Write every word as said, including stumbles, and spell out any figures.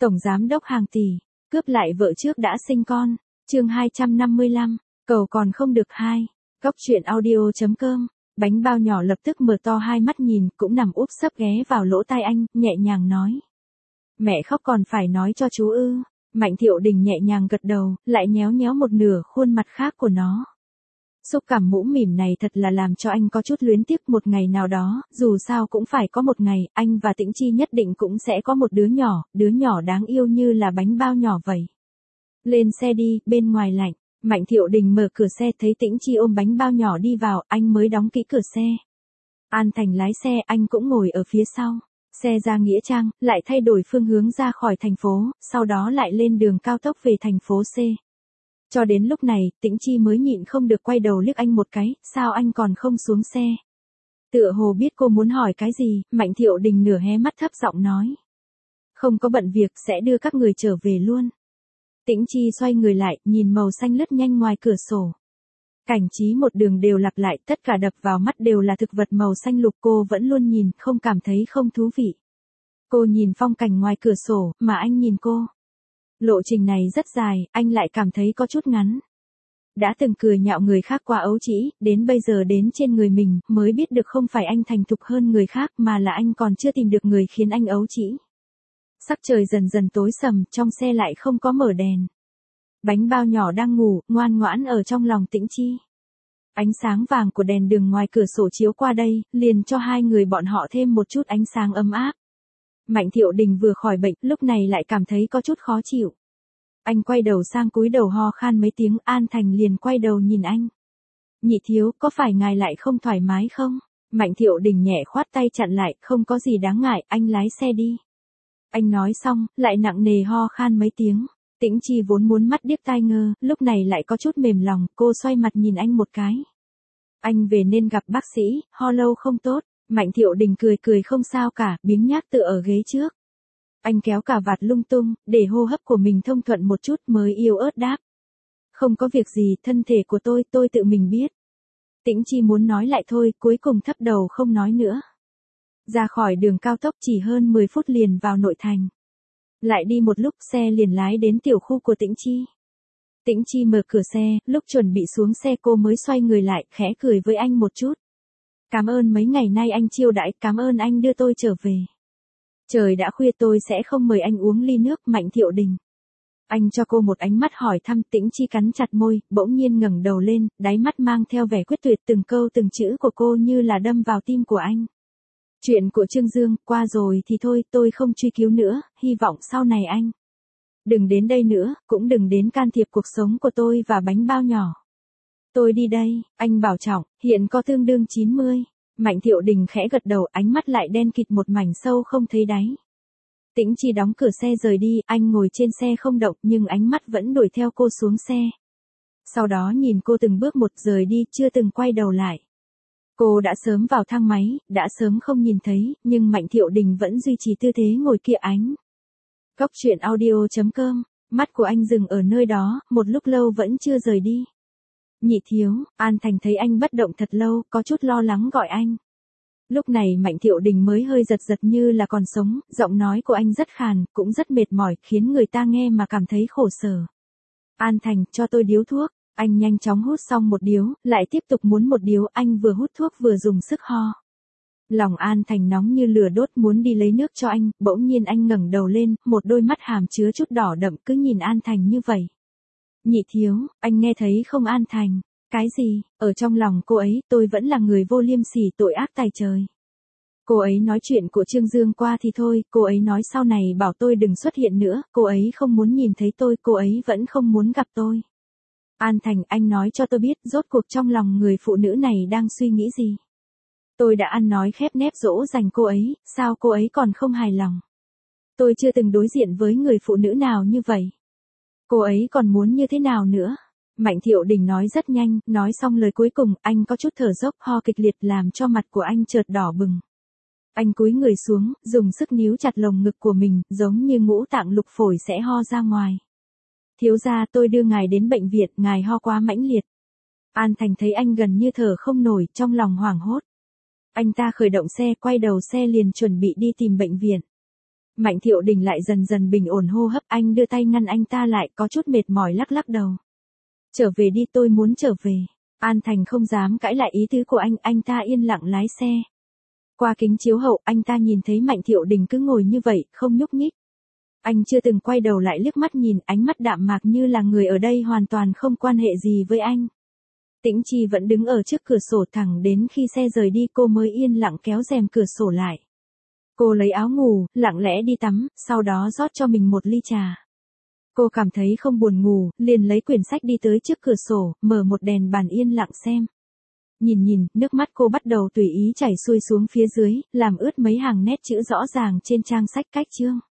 Tổng giám đốc hàng tỷ, cướp lại vợ trước đã sinh con. Chương hai trăm năm mươi lăm, cầu còn không được hai. Góc truyện audio.com. Bánh bao nhỏ lập tức mở to hai mắt nhìn, cũng nằm úp sấp ghé vào lỗ tai anh, nhẹ nhàng nói. Mẹ khóc còn phải nói cho chú ư? Mạnh Thiệu Đình nhẹ nhàng gật đầu, lại nhéo nhéo một nửa khuôn mặt khác của nó. Xúc cảm mũm mỉm này thật là làm cho anh có chút luyến tiếc, một ngày nào đó, dù sao cũng phải có một ngày, anh và Tĩnh Chi nhất định cũng sẽ có một đứa nhỏ, đứa nhỏ đáng yêu như là bánh bao nhỏ vậy. Lên xe đi, bên ngoài lạnh. Mạnh Thiệu Đình mở cửa xe thấy Tĩnh Chi ôm bánh bao nhỏ đi vào, anh mới đóng kỹ cửa xe. An Thành lái xe, anh cũng ngồi ở phía sau. Xe ra Nghĩa Trang, lại thay đổi phương hướng ra khỏi thành phố, sau đó lại lên đường cao tốc về thành phố C. Cho đến lúc này, Tĩnh Chi mới nhịn không được quay đầu liếc anh một cái, sao anh còn không xuống xe? Tựa hồ biết cô muốn hỏi cái gì, Mạnh Thiệu Đình nửa hé mắt thấp giọng nói. Không có bận việc, sẽ đưa các người trở về luôn. Tĩnh Chi xoay người lại, nhìn màu xanh lướt nhanh ngoài cửa sổ. Cảnh trí một đường đều lặp lại, tất cả đập vào mắt đều là thực vật màu xanh lục, cô vẫn luôn nhìn, không cảm thấy không thú vị. Cô nhìn phong cảnh ngoài cửa sổ, mà anh nhìn cô. Lộ trình này rất dài, anh lại cảm thấy có chút ngắn. Đã từng cười nhạo người khác qua ấu trĩ, đến bây giờ đến trên người mình, mới biết được không phải anh thành thục hơn người khác mà là anh còn chưa tìm được người khiến anh ấu trĩ. Sắc trời dần dần tối sầm, trong xe lại không có mở đèn. Bánh bao nhỏ đang ngủ, ngoan ngoãn ở trong lòng Tĩnh Chi. Ánh sáng vàng của đèn đường ngoài cửa sổ chiếu qua đây, liền cho hai người bọn họ thêm một chút ánh sáng ấm áp. Mạnh Thiệu Đình vừa khỏi bệnh, lúc này lại cảm thấy có chút khó chịu. Anh quay đầu sang cúi đầu ho khan mấy tiếng, An Thành liền quay đầu nhìn anh. Nhị thiếu, có phải ngài lại không thoải mái không? Mạnh Thiệu Đình nhẹ khoát tay chặn lại, không có gì đáng ngại, anh lái xe đi. Anh nói xong, lại nặng nề ho khan mấy tiếng. Tĩnh Chi vốn muốn mắt điếc tai ngơ, lúc này lại có chút mềm lòng, cô xoay mặt nhìn anh một cái. Anh về nên gặp bác sĩ, ho lâu không tốt. Mạnh Thiệu Đình cười cười không sao cả, biếng nhác tựa ở ghế trước. Anh kéo cà vạt lung tung, để hô hấp của mình thông thuận một chút mới yếu ớt đáp. Không có việc gì, thân thể của tôi, tôi tự mình biết. Tĩnh Chi muốn nói lại thôi, cuối cùng thấp đầu không nói nữa. Ra khỏi đường cao tốc chỉ hơn mười phút liền vào nội thành. Lại đi một lúc xe liền lái đến tiểu khu của Tĩnh Chi. Tĩnh Chi mở cửa xe, lúc chuẩn bị xuống xe cô mới xoay người lại, khẽ cười với anh một chút. Cảm ơn mấy ngày nay anh chiêu đãi, cảm ơn anh đưa tôi trở về. Trời đã khuya tôi sẽ không mời anh uống ly nước. Mạnh Thiệu Đình. Anh cho cô một ánh mắt hỏi thăm, Tĩnh Chi cắn chặt môi, bỗng nhiên ngẩng đầu lên, đáy mắt mang theo vẻ quyết tuyệt, từng câu từng chữ của cô như là đâm vào tim của anh. Chuyện của Trương Dương, qua rồi thì thôi, tôi không truy cứu nữa, hy vọng sau này anh đừng đến đây nữa, cũng đừng đến can thiệp cuộc sống của tôi và bánh bao nhỏ. Tôi đi đây, anh bảo trọng, hiện có tương đương chín mươi. Mạnh Thiệu Đình khẽ gật đầu, ánh mắt lại đen kịt một mảnh sâu không thấy đáy. Tĩnh Chi đóng cửa xe rời đi, anh ngồi trên xe không động nhưng ánh mắt vẫn đuổi theo cô xuống xe. Sau đó nhìn cô từng bước một rời đi, chưa từng quay đầu lại. Cô đã sớm vào thang máy, đã sớm không nhìn thấy, nhưng Mạnh Thiệu Đình vẫn duy trì tư thế ngồi kia ánh. Góc truyện audio.com, mắt của anh dừng ở nơi đó, một lúc lâu vẫn chưa rời đi. Nhị thiếu, An Thành thấy anh bất động thật lâu, có chút lo lắng gọi anh. Lúc này Mạnh Thiệu Đình mới hơi giật giật như là còn sống, giọng nói của anh rất khàn, cũng rất mệt mỏi, khiến người ta nghe mà cảm thấy khổ sở. An Thành, cho tôi điếu thuốc. Anh nhanh chóng hút xong một điếu, lại tiếp tục muốn một điếu, anh vừa hút thuốc vừa dùng sức ho. Lòng An Thành nóng như lửa đốt muốn đi lấy nước cho anh, bỗng nhiên anh ngẩng đầu lên, một đôi mắt hàm chứa chút đỏ đậm cứ nhìn An Thành như vậy. Nhị thiếu, anh nghe thấy không An Thành? Cái gì? Ở trong lòng cô ấy, tôi vẫn là người vô liêm sỉ tội ác tày trời. Cô ấy nói chuyện của Trương Dương qua thì thôi, cô ấy nói sau này bảo tôi đừng xuất hiện nữa, cô ấy không muốn nhìn thấy tôi, cô ấy vẫn không muốn gặp tôi. An Thành, anh nói cho tôi biết, rốt cuộc trong lòng người phụ nữ này đang suy nghĩ gì? Tôi đã ăn nói khép nép dỗ dành cô ấy, sao cô ấy còn không hài lòng? Tôi chưa từng đối diện với người phụ nữ nào như vậy. Cô ấy còn muốn như thế nào nữa? Mạnh Thiệu Đình nói rất nhanh, nói xong lời cuối cùng, anh có chút thở dốc, ho kịch liệt làm cho mặt của anh chợt đỏ bừng. Anh cúi người xuống, dùng sức níu chặt lồng ngực của mình, giống như ngũ tạng lục phổi sẽ ho ra ngoài. Thiếu gia, tôi đưa ngài đến bệnh viện, ngài ho quá mãnh liệt. An Thành thấy anh gần như thở không nổi, trong lòng hoảng hốt. Anh ta khởi động xe, quay đầu xe liền chuẩn bị đi tìm bệnh viện. Mạnh Thiệu Đình lại dần dần bình ổn hô hấp, anh đưa tay ngăn anh ta lại, có chút mệt mỏi lắc lắc đầu. Trở về đi, tôi muốn trở về. An Thành không dám cãi lại ý tứ của anh, anh ta yên lặng lái xe. Qua kính chiếu hậu, anh ta nhìn thấy Mạnh Thiệu Đình cứ ngồi như vậy, không nhúc nhích. Anh chưa từng quay đầu lại liếc mắt nhìn, ánh mắt đạm mạc như là người ở đây hoàn toàn không quan hệ gì với anh. Tĩnh Chi vẫn đứng ở trước cửa sổ, thẳng đến khi xe rời đi cô mới yên lặng kéo rèm cửa sổ lại. Cô lấy áo ngủ, lặng lẽ đi tắm, sau đó rót cho mình một ly trà. Cô cảm thấy không buồn ngủ, liền lấy quyển sách đi tới trước cửa sổ, mở một đèn bàn yên lặng xem. Nhìn nhìn, nước mắt cô bắt đầu tùy ý chảy xuôi xuống phía dưới, làm ướt mấy hàng nét chữ rõ ràng trên trang sách cách chương.